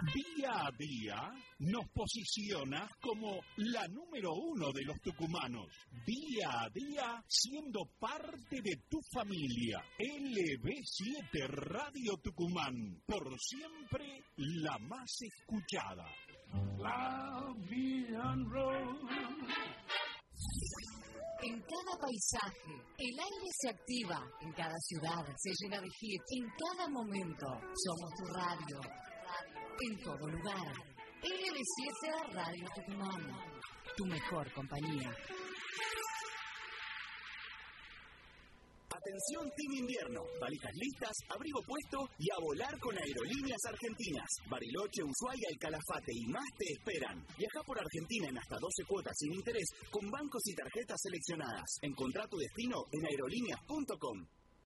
Día a día nos posiciona como la número 1 de los tucumanos. Día a día siendo parte de tu familia. LB7 Radio Tucumán, por siempre la más escuchada. La vida En cada paisaje, el aire se activa. En cada ciudad se llena de hits. En cada momento, somos tu radio. En todo lugar. LB7 Radio Tucumán. Tu mejor compañía. Atención Team Invierno, valijas listas, abrigo puesto y a volar con Aerolíneas Argentinas. Bariloche, Ushuaia, El Calafate y más te esperan. Viaja por Argentina en hasta 12 cuotas sin interés con bancos y tarjetas seleccionadas. Encontrá tu destino en aerolíneas.com.